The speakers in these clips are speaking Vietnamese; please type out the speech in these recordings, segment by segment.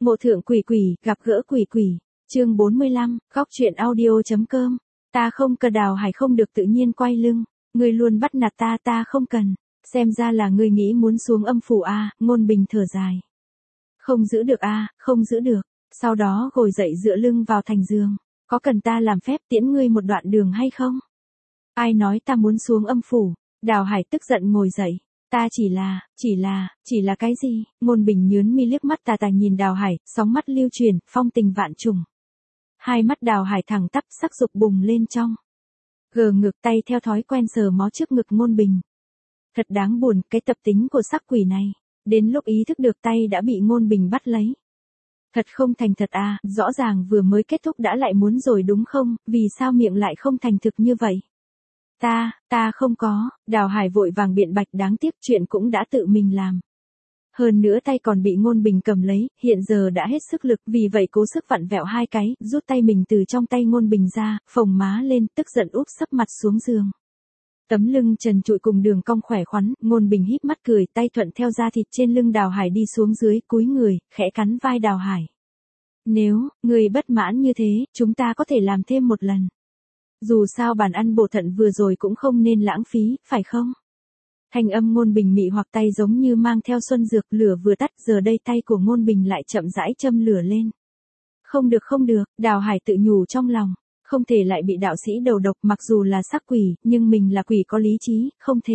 Ngộ thượng quỷ quỷ, gặp gỡ quỷ quỷ. Chương 45, góc truyện audio.com. Ta không cần. Đào Hải không được tự nhiên quay lưng. Ngươi luôn bắt nạt ta, ta không cần. Xem ra là ngươi nghĩ muốn xuống âm phủ à, Ngôn Bình thở dài. Không giữ được à, không giữ được. Sau đó ngồi dậy dựa lưng vào thành giường. Có cần ta làm phép tiễn ngươi một đoạn đường hay không? Ai nói ta muốn xuống âm phủ? Đào Hải tức giận ngồi dậy. Ta chỉ là cái gì? Ngôn Bình nhướng mi liếc mắt tà tà nhìn Đào Hải, sóng mắt lưu truyền, phong tình vạn trùng. Hai mắt Đào Hải thẳng tắp, sắc dục bùng lên trong. Gờ ngược tay theo thói quen sờ mó trước ngực Ngôn Bình. Thật đáng buồn, cái tập tính của sắc quỷ này. Đến lúc ý thức được tay đã bị Ngôn Bình bắt lấy. Thật không thành thật à, rõ ràng vừa mới kết thúc đã lại muốn rồi đúng không, vì sao miệng lại không thành thực như vậy? Ta không có, Đào Hải vội vàng biện bạch, đáng tiếc chuyện cũng đã tự mình làm. Hơn nữa tay còn bị Ngôn Bình cầm lấy, hiện giờ đã hết sức lực, vì vậy cố sức vặn vẹo hai cái, rút tay mình từ trong tay Ngôn Bình ra, phồng má lên, tức giận úp sấp mặt xuống giường. Tấm lưng trần trụi cùng đường cong khỏe khoắn, Ngôn Bình híp mắt cười, tay thuận theo da thịt trên lưng Đào Hải đi xuống dưới, cúi người, khẽ cắn vai Đào Hải. Nếu người bất mãn như thế, chúng ta có thể làm thêm một lần. Dù sao bàn ăn bổ thận vừa rồi cũng không nên lãng phí, phải không? Thanh âm Ngôn Bình mị hoặc tay giống như mang theo xuân dược, lửa vừa tắt, giờ đây tay của Ngôn Bình lại chậm rãi châm lửa lên. Không được, Đào Hải tự nhủ trong lòng. Không thể lại bị đạo sĩ đầu độc, mặc dù là sắc quỷ, nhưng mình là quỷ có lý trí,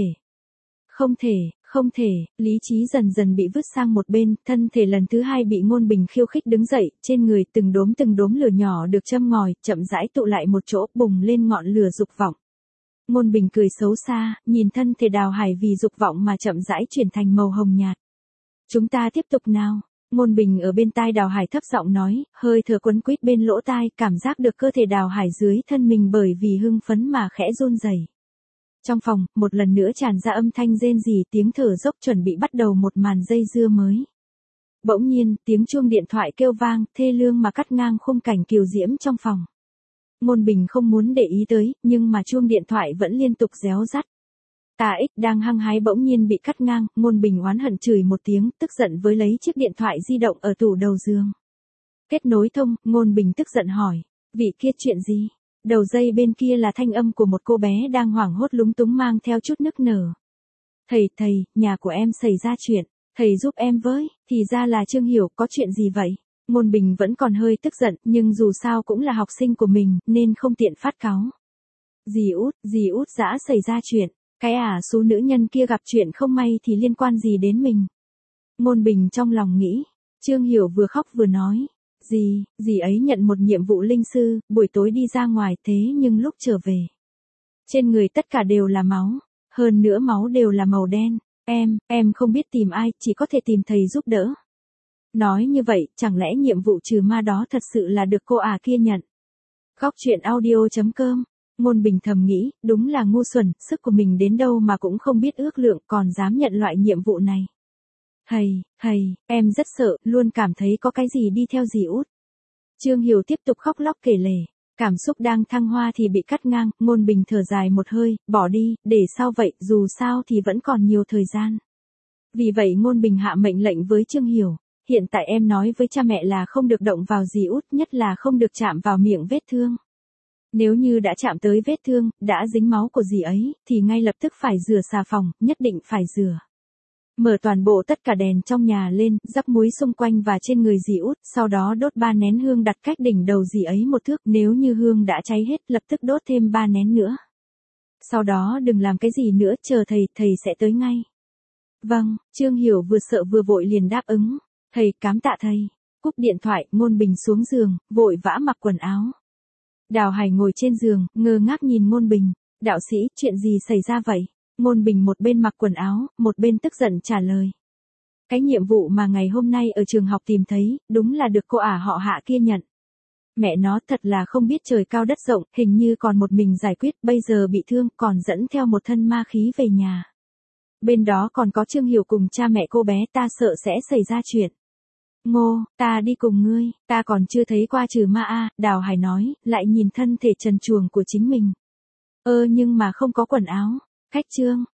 không thể, lý trí dần dần bị vứt sang một bên, thân thể lần thứ hai bị Ngôn Bình khiêu khích đứng dậy, trên người từng đốm lửa nhỏ được châm ngòi, chậm rãi tụ lại một chỗ, bùng lên ngọn lửa dục vọng. Ngôn Bình cười xấu xa, nhìn thân thể Đào Hải vì dục vọng mà chậm rãi chuyển thành màu hồng nhạt. Chúng ta tiếp tục nào. Ngôn Bình ở bên tai Đào Hải thấp giọng nói, hơi thở quấn quýt bên lỗ tai, cảm giác được cơ thể Đào Hải dưới thân mình bởi vì hưng phấn mà khẽ run rẩy. Trong phòng, một lần nữa tràn ra âm thanh rên rỉ, tiếng thở dốc, chuẩn bị bắt đầu một màn dây dưa mới. Bỗng nhiên, tiếng chuông điện thoại kêu vang, thê lương mà cắt ngang khung cảnh kiều diễm trong phòng. Ngôn Bình không muốn để ý tới, nhưng mà chuông điện thoại vẫn liên tục réo rắt. TX đang hăng hái bỗng nhiên bị cắt ngang, Ngôn Bình oán hận chửi một tiếng, tức giận với lấy chiếc điện thoại di động ở tủ đầu giường. Kết nối thông, Ngôn Bình tức giận hỏi, vị kia chuyện gì? Đầu dây bên kia là thanh âm của một cô bé đang hoảng hốt lúng túng mang theo chút nức nở. Thầy, nhà của em xảy ra chuyện, thầy giúp em với, thì ra là Trương Hiểu, có chuyện gì vậy? Ngôn Bình vẫn còn hơi tức giận, nhưng dù sao cũng là học sinh của mình, nên không tiện phát cáu. Dì út dã xảy ra chuyện, cái số nữ nhân kia gặp chuyện không may thì liên quan gì đến mình? Ngôn Bình trong lòng nghĩ, Trương Hiểu vừa khóc vừa nói. Dì ấy nhận một nhiệm vụ linh sư, buổi tối đi ra ngoài, thế nhưng lúc trở về. Trên người tất cả đều là máu, hơn nữa máu đều là màu đen, em không biết tìm ai, chỉ có thể tìm thầy giúp đỡ. Nói như vậy, chẳng lẽ nhiệm vụ trừ ma đó thật sự là được cô kia nhận? Góc truyện audio.com. Ngôn Bình thầm nghĩ, đúng là ngu xuẩn, sức của mình đến đâu mà cũng không biết ước lượng, còn dám nhận loại nhiệm vụ này. Thầy, em rất sợ, luôn cảm thấy có cái gì đi theo dì út. Trương Hiểu tiếp tục khóc lóc kể lể, cảm xúc đang thăng hoa thì bị cắt ngang, Ngôn Bình thở dài một hơi, bỏ đi, để sao vậy, dù sao thì vẫn còn nhiều thời gian. Vì vậy Ngôn Bình hạ mệnh lệnh với Trương Hiểu, hiện tại em nói với cha mẹ là không được động vào dì út, nhất là không được chạm vào miệng vết thương. Nếu như đã chạm tới vết thương, đã dính máu của dì ấy, thì ngay lập tức phải rửa xà phòng, nhất định phải rửa. Mở toàn bộ tất cả đèn trong nhà lên, rắc muối xung quanh và trên người dì út, sau đó đốt 3 nén hương đặt cách đỉnh đầu dì ấy 1 thước, nếu như hương đã cháy hết, lập tức đốt thêm 3 nén nữa. Sau đó đừng làm cái gì nữa, chờ thầy sẽ tới ngay. Vâng, Trương Hiểu vừa sợ vừa vội liền đáp ứng. Thầy, cám tạ thầy. Cúp điện thoại, Ngôn Bình xuống giường, vội vã mặc quần áo. Đào Hải ngồi trên giường, ngơ ngác nhìn Ngôn Bình. Đạo sĩ, chuyện gì xảy ra vậy? Ngôn Bình một bên mặc quần áo, một bên tức giận trả lời. Cái nhiệm vụ mà ngày hôm nay ở trường học tìm thấy, đúng là được cô họ Hạ kia nhận. Mẹ nó thật là không biết trời cao đất rộng, hình như còn một mình giải quyết, bây giờ bị thương, còn dẫn theo một thân ma khí về nhà. Bên đó còn có Trương Hiểu cùng cha mẹ cô bé, ta sợ sẽ xảy ra chuyện. Ngô, ta đi cùng ngươi, ta còn chưa thấy qua trừ ma Đào Hải nói, lại nhìn thân thể trần truồng của chính mình. Nhưng mà không có quần áo. Khách Trương,